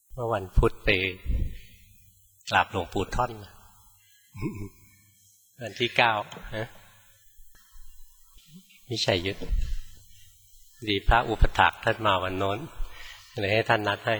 เมื่อวันพุธไปกราบหลวงปู่ท่อนวันที่9นะวิชัยยุทธดีพระอุปถากท่านมาวันโน้นเลยให้ท่านนัดให้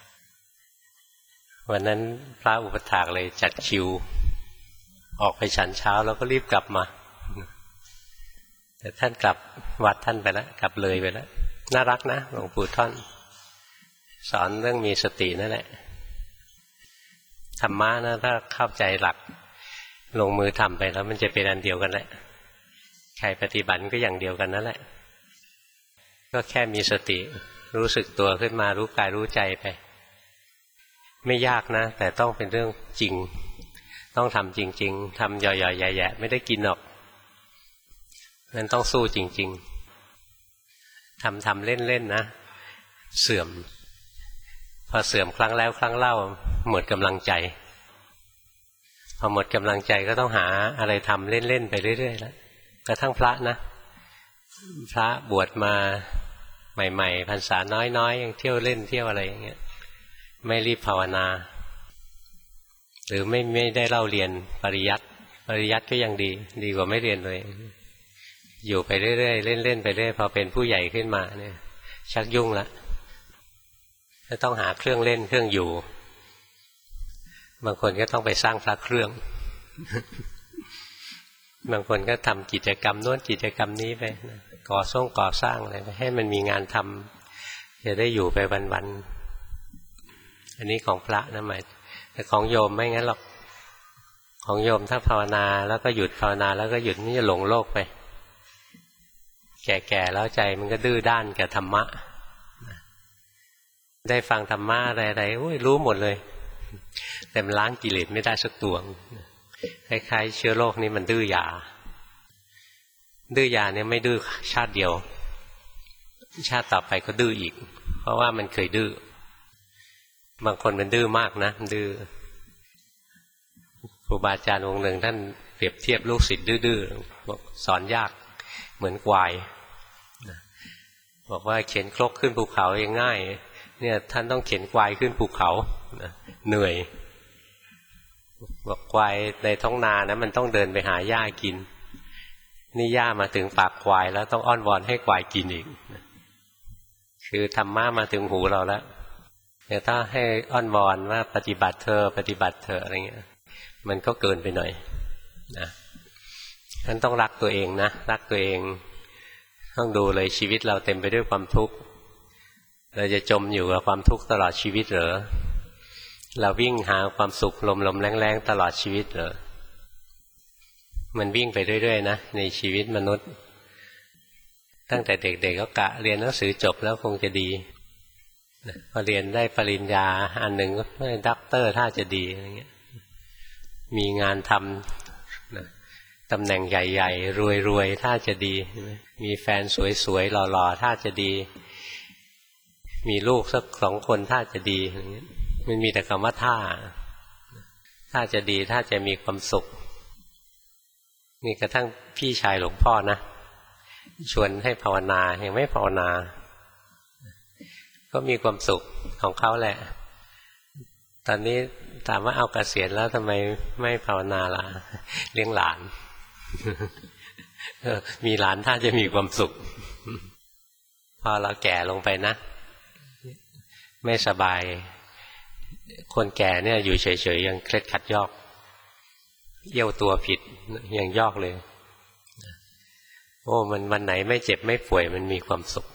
วันนั้นพระอุปถากเลยจัดคิวออกไปฉันเช้าแล้วก็รีบกลับมาแต่ท่านกลับวัดท่านไปแล้วกลับเลยไปแล้วน่ารักนะหลวงปู่ท่อนสอนเรื่องมีสตินั่นแหละธรรมะนะถ้าเข้าใจหลักลงมือทำไปแล้วมันจะเป็นอันเดียวกันแหละใครปฏิบัติก็อย่างเดียวกันนั่นแหละก็แค่มีสติรู้สึกตัวขึ้นมารู้กายรู้ใจไปไม่ยากนะแต่ต้องเป็นเรื่องจริงต้องทำจริงๆทำย่อยๆแย่ๆไม่ได้กินหรอกนั้นต้องสู้จริงๆทำเล่นๆนะเสื่อมพอเสื่อมครั้งแล้วครั้งเล่าหมดกำลังใจพอหมดกำลังใจก็ต้องหาอะไรทำเล่นๆไปเรื่อยๆแล้วกระทั่งพระนะพระบวชมาใหม่ๆพรรษาน้อยๆยังเที่ยวเล่นเที่ยวอะไรอย่างเงี้ยไม่รีบภาวนาหรือไม่ได้เล่าเรียนปริยัติก็ยังดีกว่าไม่เรียนเลยอยู่ไปเรื่อยๆเล่นๆไปเรื่อยพอเป็นผู้ใหญ่ขึ้นมาเนี่ยชักยุ่งละจะต้องหาเครื่องเล่นเครื่องอยู่บางคนก็ต้องไปสร้างพระเครื่องบางคนก็ทำกิจกรรมโน้นกิจกรรมนี้ไปก่อสร้างอะไรไปให้มันมีงานทำจะได้อยู่ไปวันๆอันนี้ของพระนะหมายแต่ของโยมไม่งั้นหรอกของโยมถ้าภาวนาแล้วก็หยุดภาวนาแล้วก็หยุดนี่จะหลงโลกไปแก่ๆแล้วใจมันก็ดื้อด้านกับธรรมะได้ฟังธรรมะอะไรๆโอ้ยรู้หมดเลยแต่มันล้างกิเลสไม่ได้สักตัวคล้ายๆเชื้อโรคนี้มันดื้อยาเนี่ยไม่ดื้อชาติเดียวชาติต่อไปก็ดื้ออีกเพราะว่ามันเคยดื้อบางคนมันดื้อมากนะมันดื้อครูบาอาจารย์องค์หนึ่งท่านเปรียบเทียบลูกศิษย์ดื้อๆบอกสอนยากเหมือนควายบอกว่าเข็นครกขึ้นภูเขายังง่ายเนี่ยท่านต้องเข็นควายขึ้นภูเขาเหนื่อยบอกควายในท้องนานะมันต้องเดินไปหาหญ้ากินนี่หญ้ามาถึงปากควายแล้วต้องอ้อนวอนให้ควายกินอีกคือธรรมะมาถึงหูเราแล้วแต่ถ้าให้อ้อนวอนว่าปฏิบัติเธออะไรเงี้ยมันก็เกินไปหน่อยนะท่านต้องรักตัวเองนะรักตัวเองต้องดูเลยชีวิตเราเต็มไปด้วยความทุกข์เราจะจมอยู่กับความทุกข์ตลอดชีวิตเหรอเราวิ่งหาความสุขลมๆแรงๆตลอดชีวิตเหรอมันวิ่งไปเรื่อยๆนะในชีวิตมนุษย์ตั้งแต่เด็กๆก็กะเรียนหนังสือจบแล้วคงจะดีพอเรียนได้ปริญญาอันหนึ่งก็ได้ด็อกเตอร์ถ้าจะดีอะไรเงี้ยมีงานทำตำแหน่งใหญ่ๆรวยๆถ้าจะดีมีแฟนสวยๆหล่อๆถ้าจะดีมีลูกสัก2 คนถ้าจะดีอะไรเงี้ยมันมีแต่คำว่าถ้าจะดีถ้าจะมีความสุขนี่กระทั่งพี่ชายหลวงพ่อนะชวนให้ภาวนายังไม่ภาวนาก็มีความสุขของเขาแหละตอนนี้ถามว่าเอาเกษียณแล้วทำไมไม่ภาวนาล่ะเลี้ยงหลานมีหลานถ้าจะมีความสุขพอเราแก่ลงไปนะไม่สบายคนแก่เนี่ยอยู่เฉยๆยังเคล็ดขัดยอกเอี้ยวตัวผิดยังยอกเลยโอ้มันวันไหนไม่เจ็บไม่ป่วยมันมีความสุข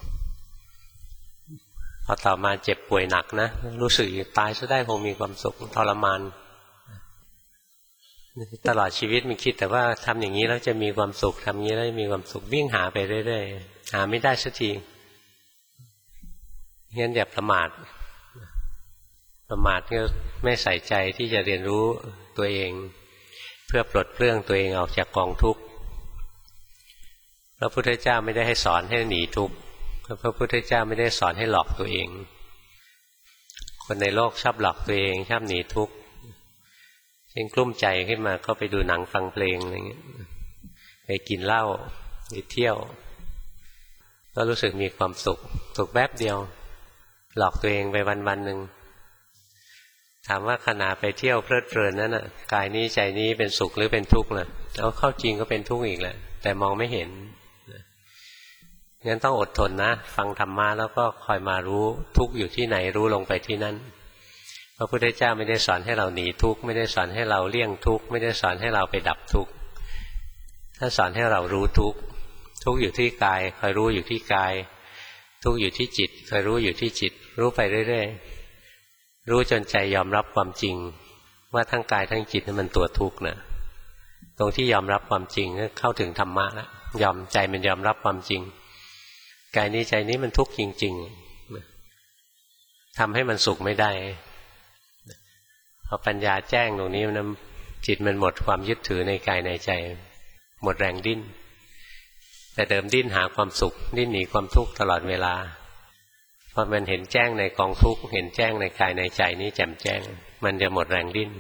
พอต่อมาเจ็บป่วยหนักนะรู้สึกตายซะได้คงมีความสุขทรมานตลอดชีวิตมันคิดแต่ว่าทำอย่างนี้แล้วจะมีความสุขทำอย่างนี้แล้วมีความสุขวิ่งหาไปเรื่อยๆหาไม่ได้สักทีงั้นอย่าประมาทก็ไม่ใส่ใจที่จะเรียนรู้ตัวเองเพื่อปลดเปลื้องตัวเองออกจากกองทุกข์พระพุทธเจ้าไม่ได้ให้สอนให้หนีทุกข์พระพุทธเจ้าไม่ได้สอนให้หลอกตัวเองคนในโลกชอบหลอกตัวเองชอบหนีทุกข์เช่นกลุ้มใจขึ้นมาก็ไปดูหนังฟังเพลงอะไรเงี้ยไปกินเหล้าไปเที่ยวก็รู้สึกมีความสุขแป๊บเดียวหลอกตัวเองไปวันๆหนึ่งถามว่าขณะไปเที่ยวเพลิดเพลินนั้นน่ะกายนี้ใจนี้เป็นสุขหรือเป็นทุกข์ล่ะแล้วเข้าจริงก็เป็นทุกข์อีกแหละแต่มองไม่เห็นงั้นต้องอดทนนะฟังธรรมะแล้วก็คอยมารู้ทุกข์อยู่ที่ไหนรู้ลงไปที่นั่นพระพุทธเจ้าไม่ได้สอนให้เราหนีทุกข์ไม่ได้สอนให้เราเลี่ยงทุกข์ไม่ได้สอนให้เราไปดับทุกข์ท่านสอนให้เรารู้ทุกข์ทุกข์อยู่ที่กายคอยรู้อยู่ที่กายทุกข์อยู่ที่จิตคอยรู้อยู่ที่จิตรู้ไปเรื่อยๆรู้จนใจยอมรับความจริงว่าทั้งกายทั้งจิตนั้นมันตัวทุกข์นะตรงที่ยอมรับความจริงก็เข้าถึงธรรมะแล้วยอมใจมันยอมรับความจริงกายนี้ใจนี้มันทุกข์จริงๆทำให้มันสุขไม่ได้พอปัญญาแจ้งตรงนี้มันจิตมันหมดความยึดถือในกายในใจหมดแรงดิ้นแต่เดิมดิ้นหาความสุขดิ้นหนีความทุกข์ตลอดเวลาพอมันเห็นแจ้งในกองทุกข์เห็นแจ้งในกายในใจนี้แจ่มแจ้งมันจะหมดแรงดิ้น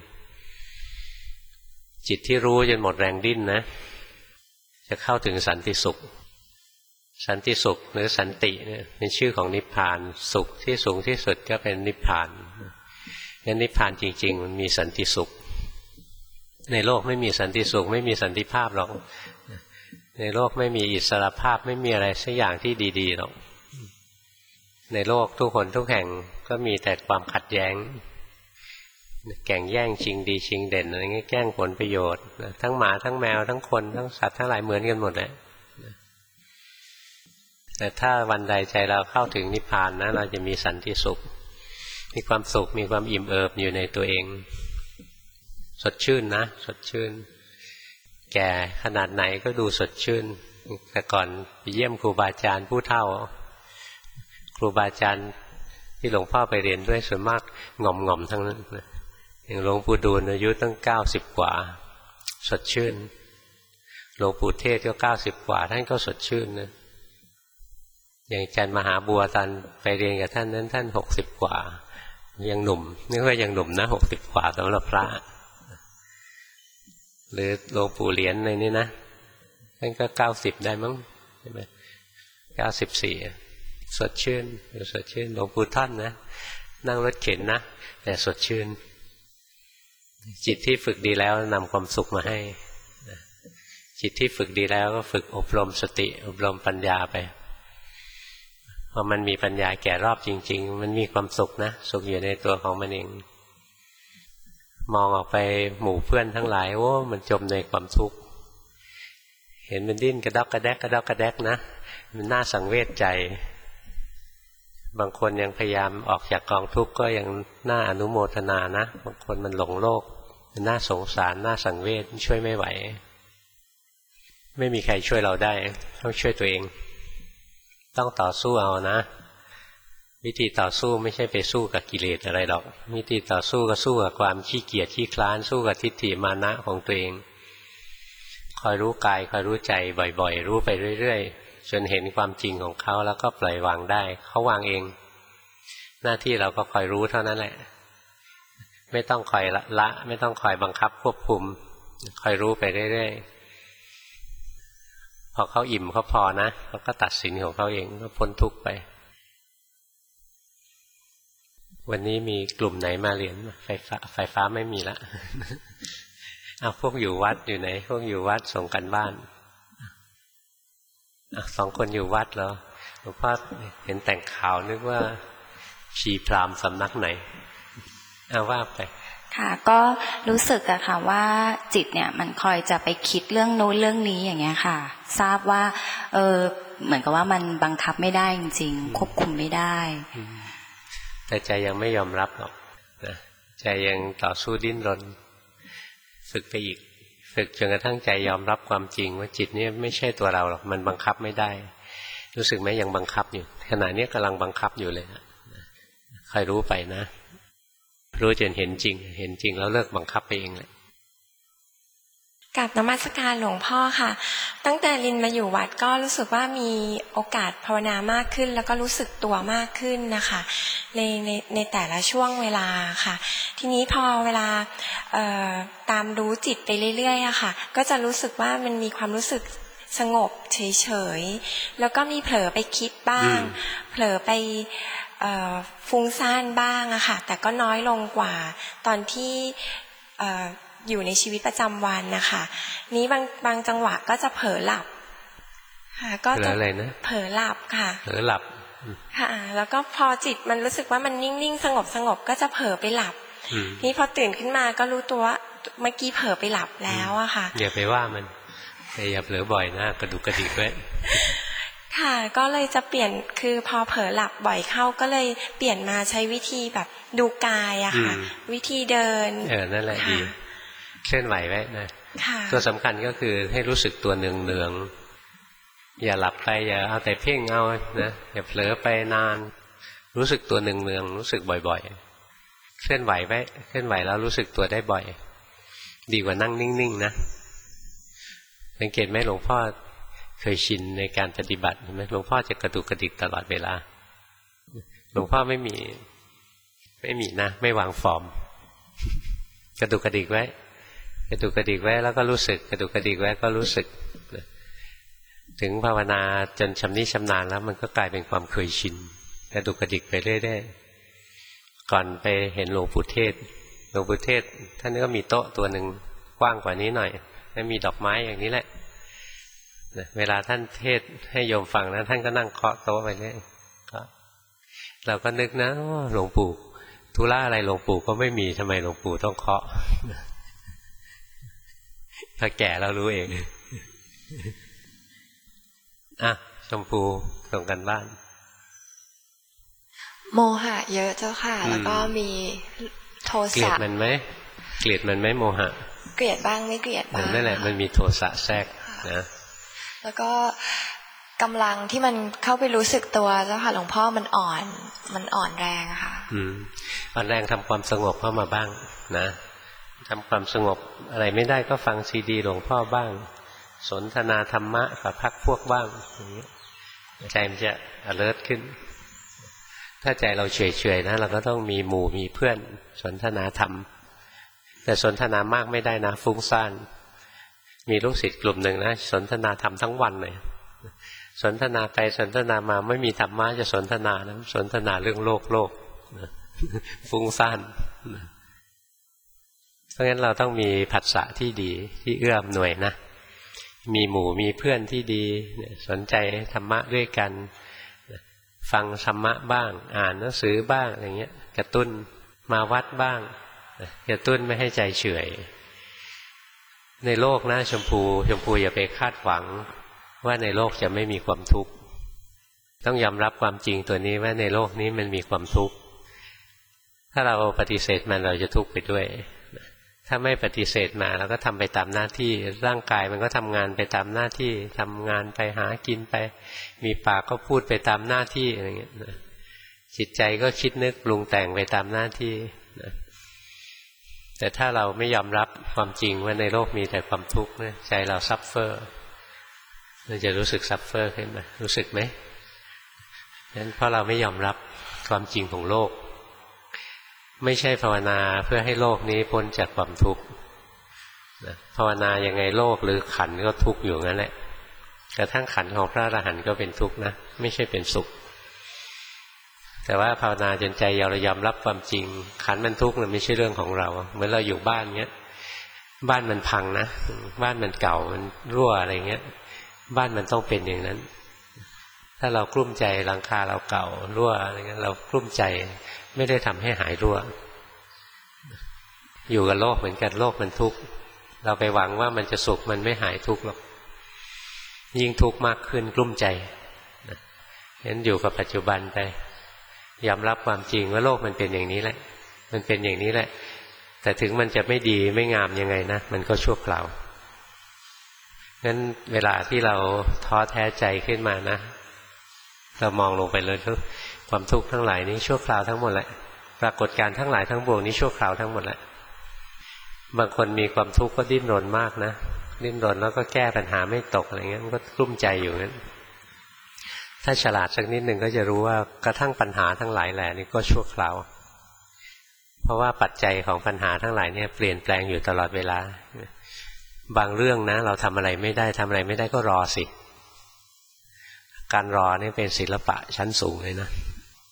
จิตที่รู้จนหมดแรงดิ้นนะจะเข้าถึงสันติสุขสันติสุขหรือสันติเนี่ยเป็นชื่อของนิพพานสุขที่สูงที่สุดก็เป็นนิพพานงั้นนิพพานจริงๆมันมีสันติสุขในโลกไม่มีสันติสุขไม่มีสันติภาพหรอกในโลกไม่มีอิสรภาพไม่มีอะไรสักอย่างที่ดีๆหรอกในโลกทุกคนทุกแห่งก็มีแต่ความขัดแย้งแข่งแย่งชิงดีชิงเด่นอะไรเงี้ยแย่งผลประโยชน์ทั้งหมาทั้งแมวทั้งคนทั้งสัตว์ทั้งหลายเหมือนกันหมดแหละแต่ถ้าวันใดใจเราเข้าถึงนิพพานนะเราจะมีสันติสุขมีความสุขมีความอิ่มเอิบอยู่ในตัวเองสดชื่นนะสดชื่นแก่ขนาดไหนก็ดูสดชื่นแต่ก่อนไปเยี่ยมครูบาอาจารย์ผู้เฒ่าครูบาอาจารย์ที่หลวงพ่อไปเรียนด้วยส่วนมากง่อมๆทั้งนั้นอย่างหลวงปู่ดูลอายุตั้ง90 กว่าสดชื่นหลวงปู่เทศก็90 กว่าท่านก็สดชื่นนะอย่างอาจารย์มหาบัวตอนไปเรียนกับท่านนั้นท่าน60 กว่ายังหนุ่มนี่ก็ยังหนุ่มนะ60 กว่าสำหรับพระหรือหลวงปู่เหรียญในนี้นะท่านก็90ได้มั้งใช่ไหม94สดชื่นสดชื่นหลวงปู่ท่านนะนั่งรถเข็นนะแต่สดชื่นจิตที่ฝึกดีแล้วนำความสุขมาให้จิตที่ฝึกดีแล้วก็ฝึกอบรมสติอบรมปัญญาไปพอมันมีปัญญาแก่รอบจริงๆมันมีความสุขนะสุขอยู่ในตัวของมันเองมองออกไปหมู่เพื่อนทั้งหลายโอ้มันจมในความทุกข์เห็นมันดิ้นกระดอกกระแดกกระดอกกระแดกนะมันน่าสังเวชใจบางคนยังพยายามออกจากกองทุกข์ก็ยังน่าอนุโมทนานะบางคนมันหลงโลกมันน่าสงสารน่าสังเวชช่วยไม่ไหวไม่มีใครช่วยเราได้ต้องช่วยตัวเองต้องต่อสู้เอานะวิธีต่อสู้ไม่ใช่ไปสู้กับกิเลสอะไรหรอกวิธีต่อสู้ก็สู้กับความขี้เกียจขี้คลานสู้กับทิฏฐิมานะของตัวเองคอยรู้กายคอยรู้ใจบ่อยๆรู้ไปเรื่อยๆจนเห็นความจริงของเขาแล้วก็ปล่อยวางได้เขาวางเองหน้าที่เราก็คอยรู้เท่านั้นแหละไม่ต้องคอยละไม่ต้องคอยบังคับควบคุมคอยรู้ไปเรื่อยๆพอเขาอิ่มเขาพอนะเขาก็ตัดสินของเขาเองก็พ้นทุกข์ไปวันนี้มีกลุ่มไหนมาเรียนไฟฟ้าไม่มีละเอาพวกอยู่วัดอยู่ไหนพวกอยู่วัดส่งกันบ้าน2 คนอยู่วัดเหรอหลวงพ่อเห็นแต่งข่าวนึกว่าชีพราหมณ์สำนักไหนเอาว่าไปค่ะก็รู้สึกอะค่ะว่าจิตเนี่ยมันคอยจะไปคิดเรื่องโน้นเรื่องนี้อย่างเงี้ยค่ะทราบว่าเหมือนกับว่ามันบังคับไม่ได้จริงๆควบคุมไม่ได้แต่ใจยังไม่ยอมรับหรอกนะใจยังต่อสู้ดิ้นรนฝึกไปอีกฝึกจนกระทั่งใจยอมรับความจริงว่าจิตนี้ไม่ใช่ตัวเราหรอกมันบังคับไม่ได้รู้สึกไหมยังบังคับอยู่ขณะนี้กำลังบังคับอยู่เลยนะคอยรู้ไปนะรู้จนเห็นจริงเห็นจริงแล้วเลิกบังคับไปเองเลยกราบนมัสการหลวงพ่อค่ะตั้งแต่ลินมาอยู่วัดก็รู้สึกว่ามีโอกาสภาวนามากขึ้นแล้วก็รู้สึกตัวมากขึ้นนะคะในแต่ละช่วงเวลาค่ะทีนี้พอเวลาตามรู้จิตไปเรื่อยๆอะค่ะก็จะรู้สึกว่ามันมีความรู้สึกสงบเฉยๆแล้วก็มีเผลอไปคิดบ้างเผลอไปฟุ้งซ่านบ้างอะค่ะแต่ก็น้อยลงกว่าตอนที่อยู่ในชีวิตประจำวันนะคะนี้บางจังหวะก็จะเผลอหลับค่ะก็จะอะไรนะเผลอหลับค่ะเผลอหลับค่ะแล้วก็พอจิตมันรู้สึกว่ามันนิ่งๆสงบก็จะเผลอไปหลับนี่พอตื่นขึ้นมาก็รู้ตัวว่าเมื่อกี้เผลอไปหลับแล้วอะค่ะอย่าไปว่ามันแต่อย่าเผลอบ่อยนะกระดุกกระดิกไว้ค่ะก็เลยจะเปลี่ยนคือพอเผลอหลับบ่อยเข้าก็เลยเปลี่ยนมาใช้วิธีแบบดูกายอะค่ะวิธีเดินนั่นแหละดีเคลื่อนไหวไว้นะตัวสำคัญก็คือให้รู้สึกตัวเนืองๆอย่าหลับไปอย่าเอาแต่เพ่งเอานะอย่าเผลอไปนานรู้สึกตัวเนืองๆรู้สึกบ่อยๆเคลื่อนไหวไว้เคลื่อนไหวแล้วรู้สึกตัวได้บ่อยดีกว่านั่งนิ่งๆนะสังเกตไหมหลวงพ่อเคยชินในการปฏิบัติเห็นไหมหลวงพ่อจะกระดุกกระดิกตลอดเวลาหลวงพ่อไม่มีนะไม่วางฟอร์มกระดุกกระดิกไว้กระดุกกระดิกไว้แล้วก็รู้สึกกระดุกกระดิกไว้ก็รู้สึกถึงภาวนาจนชำนิชำนาญแล้วมันก็กลายเป็นความเคยชินกระดุกกระดิกไปเรื่อยๆก่อนไปเห็นหลวงปู่เทศท่านก็มีโต๊ะตัวหนึ่งกว้างกว่านี้หน่อยแล้วมีดอกไม้อย่างนี้แหละเวลาท่านเทศให้โยมฟังนะท่านก็นั่งเคาะโต๊ะไปเรื่อยเราก็นึกนะหลวงปู่ธุระอะไรหลวงปู่ก็ไม่มีทำไมหลวงปู่ต้องเคาะถ้าแก่เรารู้เองชมพูส่งกันบ้านโมหะเยอะเจ้าค่ะแล้วก็มีโทสะเกลียดมันไหมโมหะเกลียดบ้างไม่เกลียดบ้างนั่นแหละมันมีโทสะแทรกนะแล้วก็กำลังที่มันเข้าไปรู้สึกตัวเจ้าค่ะหลวงพ่อมันอ่อนแรงค่ะอ่อนแรงทำความสงบเข้ามาบ้างนะทำความสงบอะไรไม่ได้ก็ฟังซีดีหลวงพ่อบ้างสนทนาธรรมะกับพรรคพวกบ้างอย่างนี้ใจมันจะ alert ขึ้นถ้าใจเราเฉยๆนะเราก็ต้องมีหมู่มีเพื่อนสนทนาธรรมแต่สนทนามากไม่ได้นะฟุ้งซ่านมีลูกศิษย์กลุ่มหนึ่งนะสนทนาธรรมทั้งวันเลยสนทนาไปสนทนามาไม่มีธรรมะจะสนทนานะสนทนาเรื่องโลกฟุ้งซ่านเพราะงั้นเราต้องมีผัสสะที่ดีที่เอื้ออำนวยนะมีหมู่มีเพื่อนที่ดีสนใจธรรมะด้วยกันฟังธรรมะบ้างอ่านหนังสือบ้างอะไรเงี้ยกระตุ้นมาวัดบ้างกระตุ้นไม่ให้ใจเฉยในโลกนะชมพูอย่าไปคาดหวังว่าในโลกจะไม่มีความทุกข์ต้องยอมรับความจริงตัวนี้ว่าในโลกนี้มันมีความทุกข์ถ้าเราปฏิเสธมันเราจะทุกข์ไปด้วยถ้าไม่ปฏิเสธมาเราก็ทำไปตามหน้าที่ร่างกายมันก็ทำงานไปตามหน้าที่ทำงานไปหากินไปมีปากก็พูดไปตามหน้าที่อะไรเงี้ยจิตใจก็คิดนึกปรุงแต่งไปตามหน้าที่แต่ถ้าเราไม่ยอมรับความจริงว่าในโลกมีแต่ความทุกข์ใจเราซัฟเฟอร์เราจะรู้สึกซัฟเฟอร์ขึ้นมารู้สึกไหมนั้นเพราะเราไม่ยอมรับความจริงของโลกไม่ใช่ภาวนาเพื่อให้โลกนี้พ้นจากความทุกข์ภาวนายังไงโลกหรือขันธ์ก็ทุกข์อยู่งั้นแหละกระทั่งขันธ์ของพระอรหันต์ก็เป็นทุกข์นะไม่ใช่เป็นสุขแต่ว่าภาวนาจนใจเรายอมรับความจริงขันธ์มันทุกข์มันไม่ใช่เรื่องของเราเหมือนเราอยู่บ้านเงี้ยบ้านมันพังนะบ้านมันเก่ามันรั่วอะไรเงี้ยบ้านมันต้องเป็นอย่างนั้นถ้าเรากลุ้มใจหลังคาเราเก่ารั่วอะไรเงี้ยเรากลุ้มใจไม่ได้ทำให้หายรั่วอยู่กับโลกเหมือนกันโลกมันทุกข์เราไปหวังว่ามันจะสุขมันไม่หายทุกข์หรอกยิ่งทุกข์มากขึ้นกลุ้มใจฉะนั้นอยู่กับปัจจุบันไปยอมรับความจริงว่าโลกมันเป็นอย่างนี้แหละมันเป็นอย่างนี้แหละแต่ถึงมันจะไม่ดีไม่งามยังไงนะมันก็ชั่วคราวงั้นเวลาที่เราท้อแท้ใจขึ้นมานะเรามองลงไปเลยความทุกข์ทั้งหลายนี้ชั่วคราวทั้งหมดแหละปรากฏการณ์ทั้งหลายทั้งปวงนี้ชั่วคราวทั้งหมดแหละบางคนมีความทุกข์ก็ดิ้นรนมากนะดิ้นรนแล้วก็แก้ปัญหาไม่ตกอะไรเงี้ยมันก็กลุ้มใจอยู่งั้นถ้าฉลาดสักนิดหนึ่งก็จะรู้ว่ากระทั่งปัญหาทั้งหลายแหล่นี้ก็ชั่วคราวเพราะว่าปัจจัยของปัญหาทั้งหลายเนี่ยเปลี่ยนแปลงอยู่ตลอดเวลาบางเรื่องนะเราทำอะไรไม่ได้ก็รอสิการรอนี่เป็นศิลปะชั้นสูงเลยนะ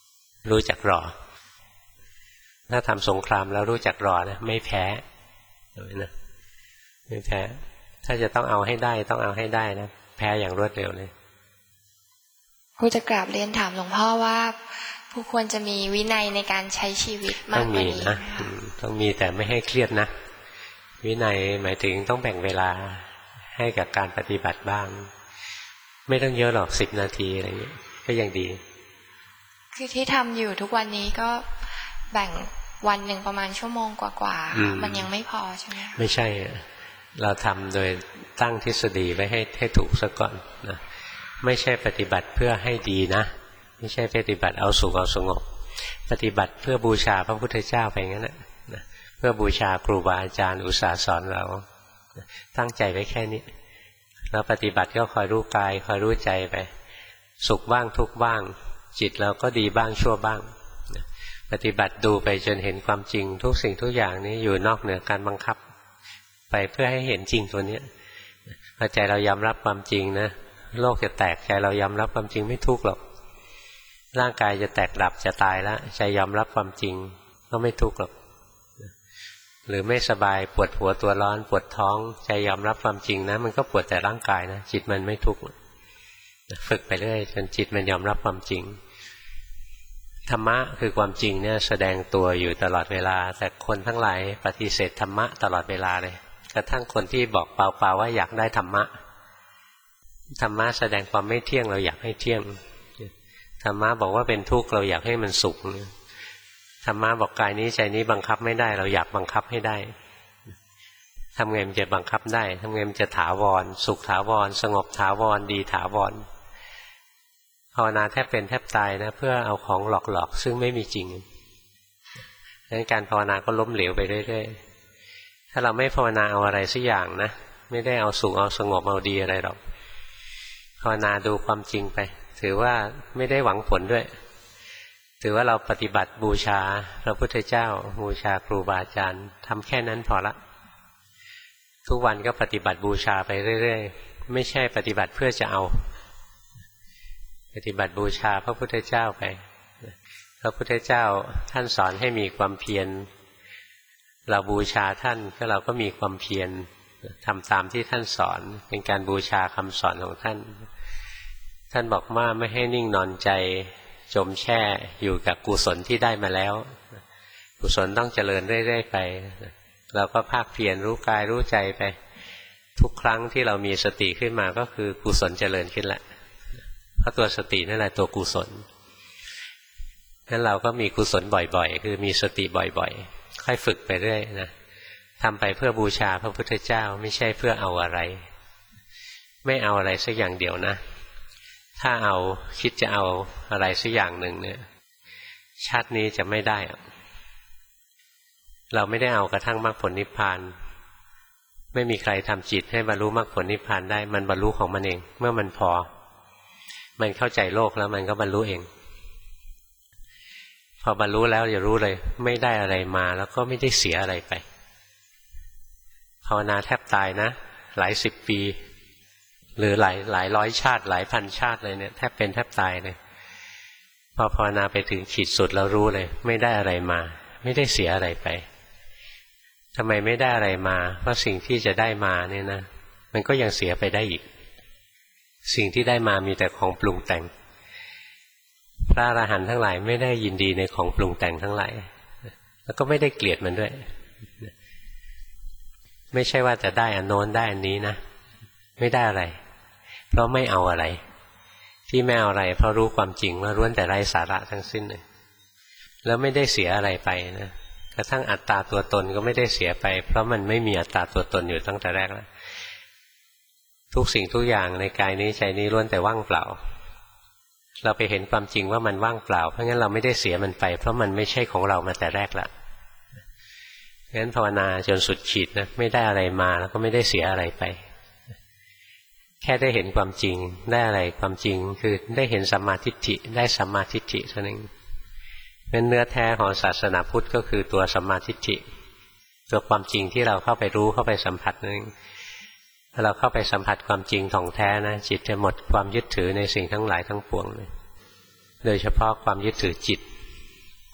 รู้จักรอถ้าทำสงครามแล้วรู้จักรอนะไม่แพ้นะไม่แพ้ถ้าจะต้องเอาให้ได้ต้องเอาให้ได้นะแพ้อย่างรวดเร็วเลยครูจะกราบเรียนถามหลวงพ่อว่าผู้ควรจะมีวินัยในการใช้ชีวิตมากกว่านี้นะต้องมีแต่ไม่ให้เครียดนะวินัยหมายถึงต้องแบ่งเวลาให้กับการปฏิบัติบ้างไม่ต้องเยอะหรอก10 นาทีอะไรอย่างเงี้ยก็ยังดีคือที่ทำอยู่ทุกวันนี้ก็แบ่งวันหนึ่งประมาณชั่วโมงกว่าๆมันยังไม่พอใช่ไหมไม่ใช่เราทำโดยตั้งทฤษฎีไว้ให้ถูกซะก่อนนะไม่ใช่ปฏิบัติเพื่อให้ดีนะไม่ใช่ปฏิบัติเอาสุขเอาสงบปฏิบัติเพื่อบูชาพระพุทธเจ้าไปงั้นนะเพื่อบูชาครูบาอาจารย์อุตส่าห์สอนเราตั้งใจไว้แค่นี้แล้วปฏิบัติก็คอยรู้กายคอยรู้ใจไปสุขบ้างทุกข์บ้างจิตเราก็ดีบ้างชั่วบ้างปฏิบัติดูไปจนเห็นความจริงทุกสิ่งทุกอย่างนี้อยู่นอกเหนือการบังคับไปเพื่อให้เห็นจริงตัวนี้พอใจเรายอมรับความจริงนะโลกจะแตกใจเรายอมรับความจริงไม่ทุกข์หรอกร่างกายจะแตกดับจะตายแล้วใจยอมรับความจริงก็ไม่ทุกข์หรอกหรือไม่สบายปวดหัวตัวร้อนปวดท้องใจยอมรับความจริงนะมันก็ปวดแต่ร่างกายนะจิตมันไม่ทุกข์ฝึกไปเรื่อยจนจิตมันยอมรับความจริงธรรมะคือความจริงเนี่ยแสดงตัวอยู่ตลอดเวลาแต่คนทั้งหลายปฏิเสธธรรมะตลอดเวลาเลยกระทั่งคนที่บอกเปล่าๆว่าอยากได้ธรรมะธรรมะแสดงความไม่เที่ยงเราอยากให้เที่ยงธรรมะบอกว่าเป็นทุกข์เราอยากให้มันสุขธรรมะบอกกายนี้ใจนี้บังคับไม่ได้เราอยากบังคับให้ได้ทำไงมันจะบังคับได้ทำไงมันจะถาวรสุขถาวรสงบถาวรดีถาวรภาวนาแทบเป็นแทบตายนะเพื่อเอาของหลอกๆซึ่งไม่มีจริงดังนั้นการภาวนาก็ล้มเหลวไปเรื่อยๆถ้าเราไม่ภาวนาเอาอะไรสักอย่างนะไม่ได้เอาสุขเอาสงบเอาดีอะไรหรอกภาวนาดูความจริงไปถือว่าไม่ได้หวังผลด้วยถือว่าเราปฏิบัติบูชาพระพุทธเจ้าบูชาครูบาอาจารย์ทำแค่นั้นพอละทุกวันก็ปฏิบัติบูชาไปเรื่อยๆไม่ใช่ปฏิบัติเพื่อจะเอาปฏิบัติบูชาพระพุทธเจ้าไปพระพุทธเจ้าท่านสอนให้มีความเพียรเราบูชาท่านก็เราก็มีความเพียรทำตามที่ท่านสอนเป็นการบูชาคำสอนของท่านท่านบอกว่าไม่ให้นิ่งนอนใจจมแช่อยู่กับกุศลที่ได้มาแล้วกุศลต้องเจริญเรื่อยๆไปเราก็ภาคเพียรรู้กายรู้ใจไปทุกครั้งที่เรามีสติขึ้นมาก็คือกุศลเจริญขึ้นแหละเพราะตัวสตินั่นแหละตัวกุศลงั้นเราก็มีกุศลบ่อยๆคือมีสติบ่อยๆค่อยฝึกไปเรื่อยนะทำไปเพื่อบูชาพระพุทธเจ้าไม่ใช่เพื่อเอาอะไรไม่เอาอะไรสักอย่างเดียวนะถ้าเอาคิดจะเอาอะไรสักอย่างหนึ่งเนี่ยชาตินี้จะไม่ได้เราไม่ได้เอากระทั่งมรรคผลนิพพานไม่มีใครทำจิตให้บรรลุมรรคผลนิพพานได้มันบรรลุของมันเองเมื่อมันพอมันเข้าใจโลกแล้วมันก็บรรลุเองพอบรรลุแล้วอย่ารู้เลยไม่ได้อะไรมาแล้วก็ไม่ได้เสียอะไรไปภาวนาแทบตายนะหลายสิบปีหรือหลายร้อยชาติหลายพันชาติเลยเนี่ยแทบเป็นแทบตายเลยพอภาวนาไปถึงขีดสุดแล้วรู้เลยไม่ได้อะไรมาไม่ได้เสียอะไรไปทำไมไม่ได้อะไรมาเพราะสิ่งที่จะได้มาเนี่ยนะมันก็ยังเสียไปได้อีกสิ่งที่ได้มามีแต่ของปรุงแต่งพระอรหันต์ทั้งหลายไม่ได้ยินดีในของปรุงแต่งทั้งหลายแล้วก็ไม่ได้เกลียดมันด้วยไม่ใช่ว่าจะได้อันโน้นได้อันนี้นะไม่ได้อะไรเพราะไม่เอาอะไรที่ไม่เอาอะไรเพราะรู้ความจริงว่าล้วนแต่ไร้สาระทั้งสิ้นเลยแล้วไม่ได้เสียอะไรไปนะกระทั่งอัตตาตัวตนก็ไม่ได้เสียไปเพราะมันไม่มีอัตตาตัวตนอยู่ตั้งแต่แรกแล้วทุกสิ่งทุกอย่างในกายนี้ใจนี้ล้วนแต่ว่างเปล่าเราไปเห็นความจริงว่ามันว่างเปล่าเพราะงั้นเราไม่ได้เสียมันไปเพราะมันไม่ใช่ของเรามาแต่แรกละงั้นภาวนาจนสุดขีดนะไม่ได้อะไรมาแล้วก็ไม่ได้เสียอะไรไปแค่ได้เห็นความจริงได้อะไรความจริงคือได้เห็นสัมมาทิฏฐิได้สัมมาทิฏฐิเท่านั้นเป็นเนื้อแท้ของศาสนาพุทธก็คือตัวสัมมาทิฏฐิตัวความจริงที่เราเข้าไปรู้เข้าไปสัมผัสนั่นเองถ้าเราเข้าไปสัมผัสความจริงของแท้นะจิตจะหมดความยึดถือในสิ่งทั้งหลายทั้งปวงเลยโดยเฉพาะความยึดถือจิต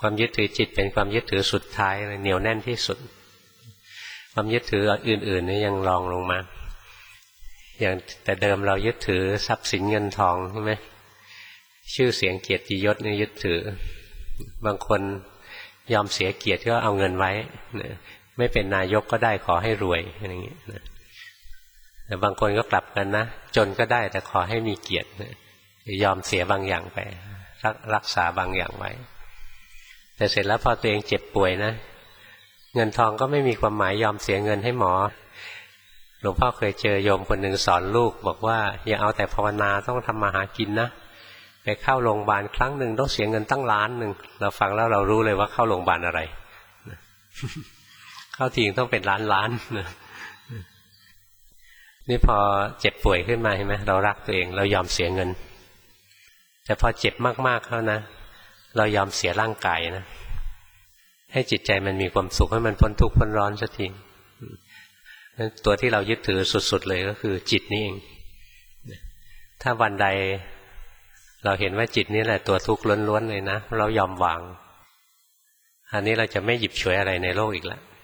ความยึดถือจิตเป็นความยึดถือสุดท้ายเลยเหนียวแน่นที่สุดความยึดถืออื่นๆนี่ยังรองลงมาอย่างแต่เดิมเรายึดถือทรัพย์สินเงินทองใช่ไหมชื่อเสียงเกียรติยศนี่ยึดถือบางคนยอมเสียเกียรติก็เอาเงินไว้ไม่เป็นนายกก็ได้ขอให้รวยอะไรอย่างนี้แต่บางคนก็กลับกันนะจนก็ได้แต่ขอให้มีเกียรติยอมเสียบางอย่างไปรักษาบางอย่างไว้แต่เสร็จแล้วพอตัวเองเจ็บป่วยนะเงินทองก็ไม่มีความหมายยอมเสียเงินให้หมอหลวงพ่อเคยเจอโยมคนหนึ่งสอนลูกบอกว่าอย่าเอาแต่ภาวนาต้องทำมาหากินนะไปเข้าโรงพยาบาลครั้งหนึ่งต้องเสียเงินตั้งล้านหนึ่งเราฟังแล้วเรารู้เลยว่าเข้าโรงพยาบาลอะไรเข้าทีต้องเป็นล้านนี่พอเจ็บป่วยขึ้นมาเห็นไหมเรารักตัวเองเรายอมเสียเงินแต่พอเจ็บมากๆเข้านะเรายอมเสียร่างกายนะให้จิตใจมันมีความสุขให้มันพ้นทุกข์พ้นร้อนสักทีตัวที่เรายึดถือสุดๆเลยก็คือจิตนี่เองถ้าวันใดเราเห็นว่าจิตนี่แหละตัวทุกข์ล้วนๆเลยนะเรายอมวางอันนี้เราจะไม่หยิบฉวยอะไรในโลกอีกแล้ว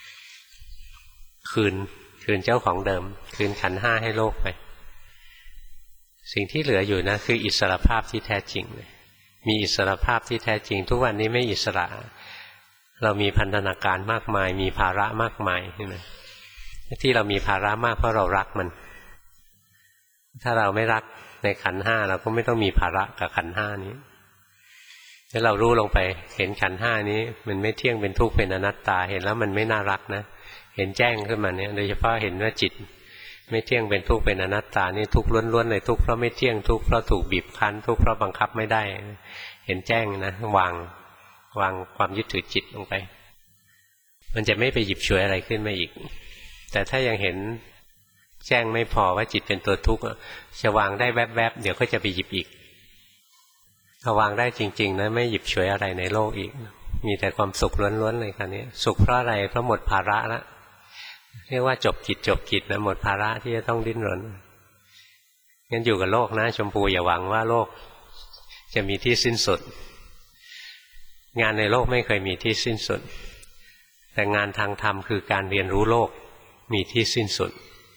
คืนเจ้าของเดิมคืนขันธ์ห้าให้โลกไปสิ่งที่เหลืออยู่นะคืออิสรภาพที่แท้จริงมีอิสรภาพที่แท้จริงทุกวันนี้ไม่อิสระเรามีพันธนาการมากมายมีภาระมากมายใช่ไหมที่เรามีภาระมากเพราะเรารักมันถ้าเราไม่รักในขันธ์ห้าเราก็ไม่ต้องมีภาระกับขันธ์ห้านี้ถ้าเรารู้ลงไปเห็นขันธ์ห้านี้มันไม่เที่ยงเป็นทุกข์เป็นอนัตตาเห็นแล้วมันไม่น่ารักนะเห็นแจ้งขึ้นมาเนี่ยโดยเฉพาะเห็นว่าจิตไม่เที่ยงเป็นทุกข์เป็นอนัตตานี่ทุกข์ล้วนๆเลยทุกข์เพราะไม่เที่ยงทุกข์เพราะถูกบีบคั้นทุกข์เพราะบังคับไม่ได้เห็นแจ้งนะวางความยึดถือจิตลงไปมันจะไม่ไปหยิบฉวยอะไรขึ้นมาอีกแต่ถ้ายังเห็นแจ้งไม่พอว่าจิตเป็นตัวทุกข์จะวางได้แวบๆเดี๋ยวก็จะไปหยิบอีกถ้าวางได้จริงๆนะไม่หยิบฉวยอะไรในโลกอีกมีแต่ความสุขล้วนๆเลยคราวนี้สุขเพราะอะไรเพราะหมดภาระแล้วเรียกว่าจบกิจนะหมดภาระที่จะต้องดิ้นรนงั้นอยู่กับโลกนะชมพูอย่าหวังว่าโลกจะมีที่สิ้นสุดงานในโลกไม่เคยมีที่สิ้นสุดแต่งานทางธรรมคือการเรียนรู้โลกมีที่สิ้นสุด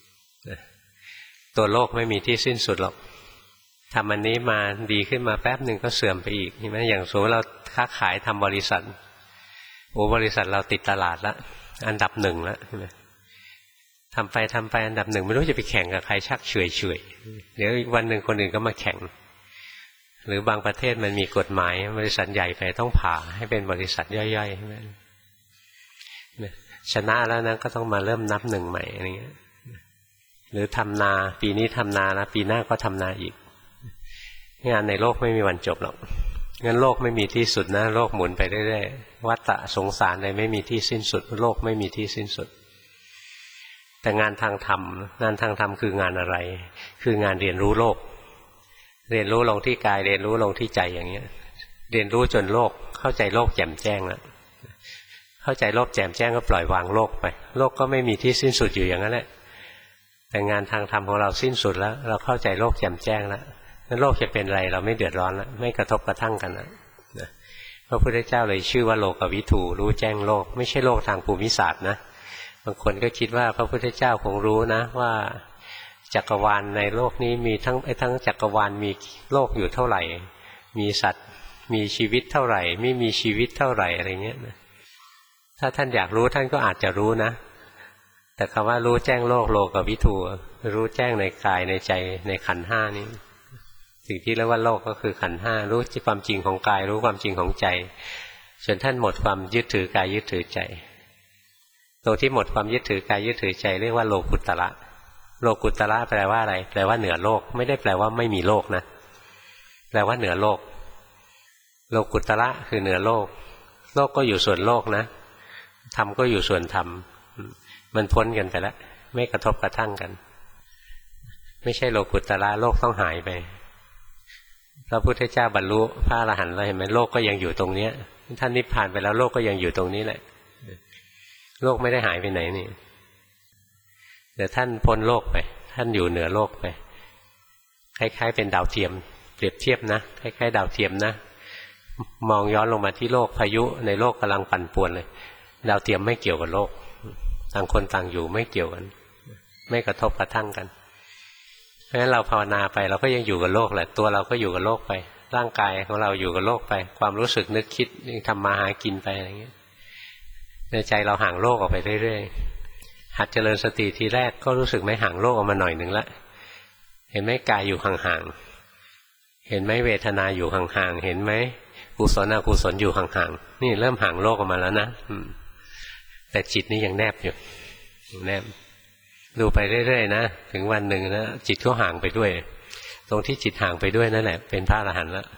ตัวโลกไม่มีที่สิ้นสุดหรอกทำอันนี้มาดีขึ้นมาแป๊บหนึ่งก็เสื่อมไปอีกใช่ไหมอย่างสมมติเราค้าขายทำบริษัทบริษัทเราติดตลาดแล้วอันดับหนึ่งแล้วใช่ไหมทำไปอันดับหนึ่งไม่รู้จะไปแข่งกับใครชักเฉยเดี๋ยวอีกวันหนึ่งคนอื่นก็มาแข่งหรือบางประเทศมันมีกฎหมายบริษัทใหญ่ไปต้องผ่าให้เป็นบริษัทย่อยๆใช่ไหมชนะแล้วนะก็ต้องมาเริ่มนับหนึ่งใหม่อะไรเงี้ยหรือทำนาปีนี้ทำนาแล้วปีหน้าก็ทำนาอีกงานในโลกไม่มีวันจบหรอกงั้นโลกไม่มีที่สุดนะโลกหมุนไปเรื่อยๆวัฏฏะสงสารเลยไม่มีที่สิ้นสุดโลกไม่มีที่สิ้นสุดแต่งานทางธรรมคืองานอะไรคืองานเรียนรู้โลกเรียนรู้ลงที่กายเรียนรู้ลงที่ใจอย่างเงี้ยเรียนรู้จนโลกเข้าใจโลกแจ่มแจ้งแล้วเข้าใจโลกแจ่มแจ้งก็ปล่อยวางโลกไปโลกก็ไม่มีที่สิ้นสุดอยู่อย่างนั้นแหละแต่งานทางธรรมของเราสิ้นสุดแล้วเราเข้าใจโลกแจ่มแจ้งแล้วนั้นโลกจะเป็นอะไรเราไม่เดือดร้อนแล้วไม่กระทบกระทั่งกันแล้วพระพุทธเจ้าเลยชื่อว่าโลกวิถูรู้แจ้งโลกไม่ใช่โลกทางภูมิศาสตร์นะบางคนก็คิดว่าพระพุทธเจ้าคงรู้นะว่าจักรวาลในโลกนี้มีทั้งจักรวาลมีโลกอยู่เท่าไหร่มีสัตว์มีชีวิตเท่าไหร่ไม่มีชีวิตเท่าไหร่อะไรเงี้ยถ้าท่านอยากรู้ท่านก็อาจจะรู้นะแต่คำว่ารู้แจ้งโลกโลกวิถูรู้แจ้งในกายในใจในขันธ์ห้านี้สิ่งที่เรียกว่าโลกก็คือขันธ์ห้ารู้ความจริงของกายรู้ความจริงของใจจนท่านหมดความยึดถือกายยึดถือใจตรงที่หมดความยึดถือกายยึดถือใจเรียกว่าโลกุตตระโลกุตตระแปลว่าอะไรแปลว่าเหนือโลกไม่ได้แปลว่าไม่มีโลกนะแปลว่าเหนือโลกโลกุตตระคือเหนือโลกโลกก็อยู่ส่วนโลกนะธรรมก็อยู่ส่วนธรรมมันพ้นกันไปแล้วไม่กระทบกระทั่งกันไม่ใช่โลกุตตระโลกต้องหายไปพระพุทธเจ้าบรรลุพระอรหันต์แล้วเห็นไหมโลกก็ยังอยู่ตรงนี้ท่านนิพพานไปแล้วโลกก็ยังอยู่ตรงนี้แหละโลกไม่ได้หายไปไหนนี่แต่ท่านพ้นโลกไปท่านอยู่เหนือโลกไปคล้ายๆเป็นดาวเทียมเปรียบเทียบนะคล้ายๆดาวเทียมนะมองย้อนลงมาที่โลกพายุในโลกกำลังปั่นป่วนเลยดาวเทียมไม่เกี่ยวกับโลกต่างคนต่างอยู่ไม่เกี่ยวกันไม่กระทบกระทั่งกันเพราะฉะนั้นเราภาวนาไปเราก็ยังอยู่กับโลกแหละตัวเราก็อยู่กับโลกไปร่างกายของเราอยู่กับโลกไปความรู้สึกนึกคิดทำมาหากินไปอะไรเงี้ยในใจเราห่างโลกออกไปเรื่อยๆหัดเจริญสติทีแรกก็รู้สึกไม่ห่างโลกออกมาหน่อยหนึ่งละเห็นไหมกายอยู่ห่างๆเห็นไหมเวทนาอยู่ห่างๆเห็นไหมกุศลอกุศลอยู่ห่างๆนี่เริ่มห่างโลกออกมาแล้วนะแต่จิตนี่ยังแนบอยู่แนบดูไปเรื่อยๆนะถึงวันหนึ่งนะจิตก็ห่างไปด้วยตรงที่จิตห่างไปด้วยนั่นแหละเป็นพระอรหันต์แล้ว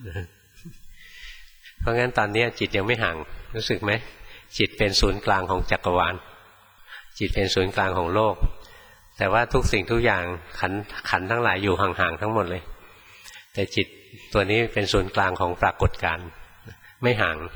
เพราะงั้นตอนนี้จิตยังไม่ห่างรู้สึกไหมจิตเป็นศูนย์กลางของจักรวาลจิตเป็นศูนย์กลางของโลกแต่ว่าทุกสิ่งทุกอย่างขันธ์ทั้งหลายอยู่ห่างๆทั้งหมดเลยแต่จิตตัวนี้เป็นศูนย์กลางของปรากฏการณ์ไม่ห่าง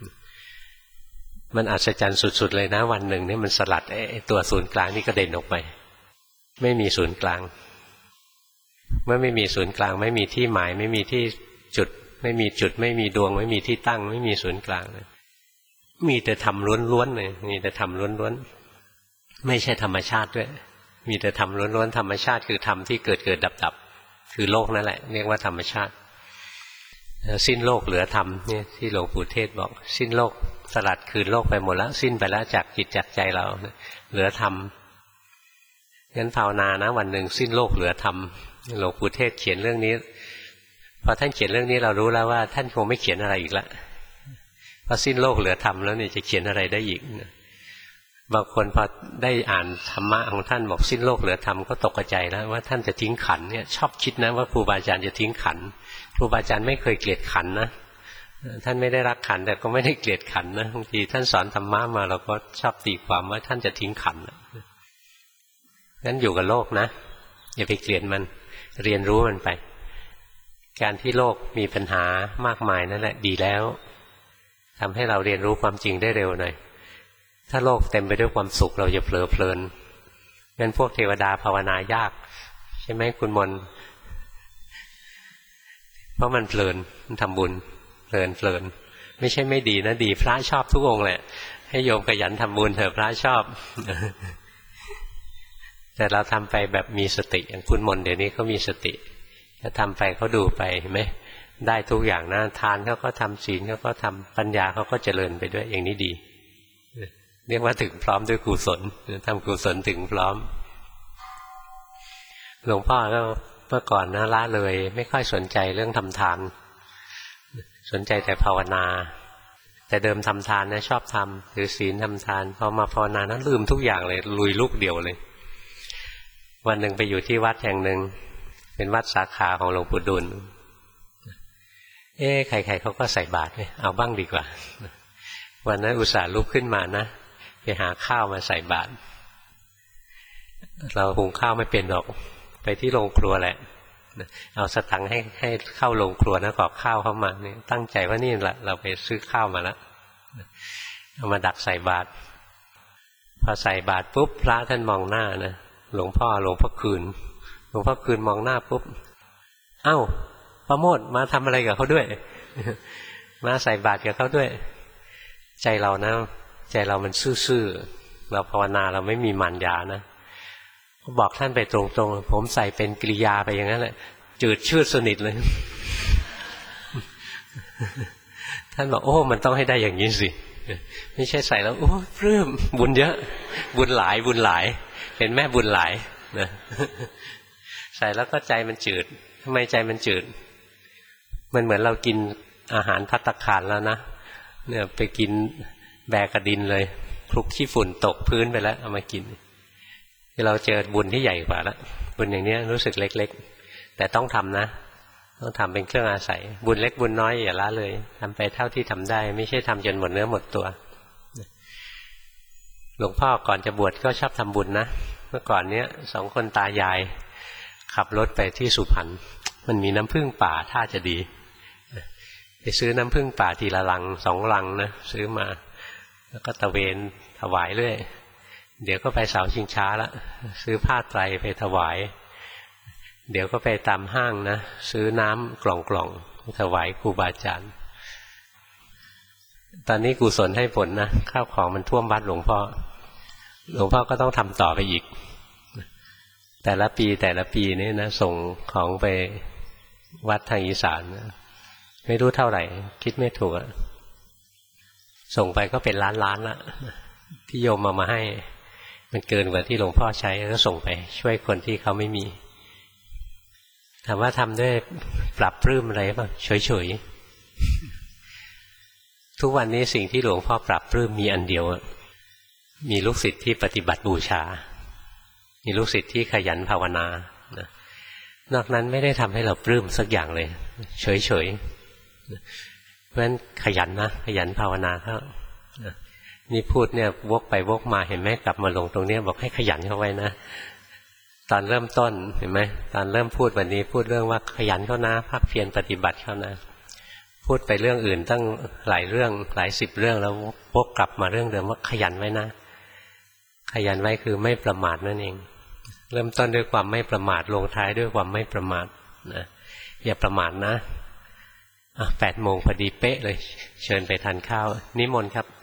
มันอัศจรรย์สุดๆเลยนะวันหนึ่งนี่มันสลัดไอ้ตัวศูนย์กลางนี่กระเด็นออกไปไม่มีศูนย์กลางเมื่อไม่มีศูนย์กลางไม่มีที่หมายไม่มีที่จุดไม่มีจุดไม่มีดวงไม่มีที่ตั้งไม่มีศูนย์กลางเลยมีแต่ธรรมล้วนๆเลยมีแต่ธรรมล้วนๆไม่ใช่ธรรมชาติด้วยมีแต่ธรรมล้วนๆธรรมชาติคือธรรมที่เกิดดับคือโลกนั่นแหละเรียกว่าธรรมชาติสิ้นโลกเหลือธรรมนี่ที่หลวงปู่เทศบอกสิ้นโลกสลัดคืนโลกไปหมดแล้วสิ้นไปแล้วจากจิตจากใจเราเหลือธรรมงั้นภาวนานะวันหนึ่งสิ้นโลกเหลือธรรมหลวงปู่เทศเขียนเรื่องนี้พอท่านเขียนเรื่องนี้เรารู้แล้วว่าท่านคงไม่เขียนอะไรอีกละพอสิ้นโลกเหลือธรรมแล้วเนี่ยจะเขียนอะไรได้อีกบางคนพอได้อ่านธรรมะของท่านบอกสิ้นโลกเหลือธรรมก็ตกใจแล้วว่าท่านจะทิ้งขันเนี่ยชอบคิดนะว่าครูบาอาจารย์จะทิ้งขันครูบาอาจารย์ไม่เคยเกลียดขันนะท่านไม่ได้รักขันแต่ก็ไม่ได้เกลียดขันนะบางทีท่านสอนธรรมะมาเราก็ชอบตีความว่าท่านจะทิ้งขันงั้นอยู่กับโลกนะอย่าไปเกลียดมันเรียนรู้มันไปการที่โลกมีปัญหามากมายนั่นแหละดีแล้วทำให้เราเรียนรู้ความจริงได้เร็วหน่อยถ้าโลกเต็มไปด้วยความสุขเราจะเผลอเพลินงั้นพวกเทวดาภาวนายากใช่ไหมคุณมนเพราะมันเพลินมันทำบุญเพลินไม่ใช่ไม่ดีนะดีพระชอบทุกองค์แหละให้โยมขยันทำบุญเถอะพระชอบแต่เราทำไปแบบมีสติอย่างคุณมนเดี๋ยวนี้เขามีสติถ้าทำไปเขาดูไปเห็นไหมได้ทุกอย่างนะทานเขาก็ทำศีลเขาก็ทำปัญญาเขาก็เจริญไปด้วยอย่างนี้ดีเรียกว่าถึงพร้อมด้วยกุศลทำกุศลถึงพร้อมหลวงพ่อก็เมื่อก่อนนะละเลยไม่ค่อยสนใจเรื่องทำทานสนใจแต่ภาวนาแต่เดิมทำทานนะชอบทำหรือศีลทำทานพอมาภาวนานั้นลืมทุกอย่างเลยลุยลูกเดียวเลยวันหนึ่งไปอยู่ที่วัดแห่งหนึ่งเป็นวัดสาขาของหลวงปู่ดุลใครๆเขาก็ใส่บาตรเอาบ้างดีกว่าวันนั้นอุตส่าห์ลุกขึ้นมานะไปหาข้าวมาใส่บาตรเราหุงข้าวไม่เป็นหรอกไปที่โรงครัวแหละเอาสตังค์ให้เข้าโรงครัวนะขอข้าวเข้ามาเนี่ยตั้งใจว่านี่แหละเราไปซื้อข้าวมาแล้วเอามาดักใส่บาตรพอใส่บาตรปุ๊บพระท่านมองหน้านะหลวงพ่อคืนมองหน้าปุ๊บเอ้าประโมทมาทำอะไรกับเขาด้วยมาใส่บาตรกับเขาด้วยใจเรานะใจเรามันซื่อๆเราภาวนาเราไม่มีมารยานะบอกท่านไปตรงๆผมใส่เป็นกิริยาไปอย่างนั้นแหละจืดชืดสนิทเลยท่านบอกโอ้มันต้องให้ได้อย่างนี้สิไม่ใช่ใส่แล้วโอ้ปลื้มบุญเยอะบุญหลายเป็นแม่บุญหลายนะใส่แล้วก็ใจมันจืดทำไมใจมันจืดมันเหมือนเรากินอาหารภัตตาคารแล้วนะเนี่ยไปกินแบกกระดินเลยคลุกขี้ฝุ่นตกพื้นไปแล้วเอามากินเราเจอบุญที่ใหญ่กว่าแล้วบุญอย่างนี้รู้สึกเล็กๆแต่ต้องทำนะต้องทำเป็นเครื่องอาศัยบุญเล็กบุญน้อยอย่าละเลยทำไปเท่าที่ทำได้ไม่ใช่ทำจนหมดเนื้อหมดตัวหลวงพ่อก่อนจะบวชก็ชอบทำบุญนะเมื่อก่อนเนี้ย2 คนตายายขับรถไปที่สุพรรณมันมีน้ำผึ้งป่าท่าจะดีไปซื้อน้ำผึ้งป่าทีละลัง2 ลังนะซื้อมาแล้วก็ตะเวนถวายเรื่อยเดี๋ยวก็ไปเสาชิงช้าละซื้อผ้าไตรไปถวายเดี๋ยวก็ไปตามห้างนะซื้อน้ำกล่องถวายครูบาอาจารย์ตอนนี้กุศลให้ผลนะข้าวของมันท่วมวัดหลวงพ่อก็ต้องทำต่อไปอีกแต่ละปีนี่นะส่งของไปวัดทางอีสานนะไม่รู้เท่าไหร่คิดไม่ถูกส่งไปก็เป็นล้านละที่โยมมาให้มันเกินกว่าที่หลวงพ่อใช้ก็ส่งไปช่วยคนที่เขาไม่มีถามว่าทำด้วยปรับปลื้มอะไรป่ะเฉยๆทุกวันนี้สิ่งที่หลวงพ่อปรับปลื้มมีอันเดียวมีลูกศิษย์ที่ปฏิบัติบูชามีลูกศิษย์ที่ขยันภาวนานอกนั้นไม่ได้ทำให้เราปลื้มสักอย่างเลยเฉยๆเพราะฉะนั้นขยันนะขยันภาวนาเขานี่พูดเนี่ยวกไปวกมาเห็นไหมกลับมาลงตรงนี้บอกให้ขยันเข้าไว้นะตอนเริ่มต้นเห็นไหมตอนเริ่มพูดวันนี้พูดเรื่องว่าขยันเข้านะภาคเพียรปฏิบัติเข้านะพูดไปเรื่องอื่นตั้งหลายเรื่องหลาย10เรื่องแล้ววกกลับมาเรื่องเดิมว่าขยันไว้นะขยันไว้คือไม่ประมาทนั่นเองเริ่มต้นด้วยความไม่ประมาทลงท้ายด้วยความไม่ประมาทนะอย่าประมาทนะ8 โมงพอดีเป๊ะเลยเชิญไปทานข้าวนิมนต์ครับ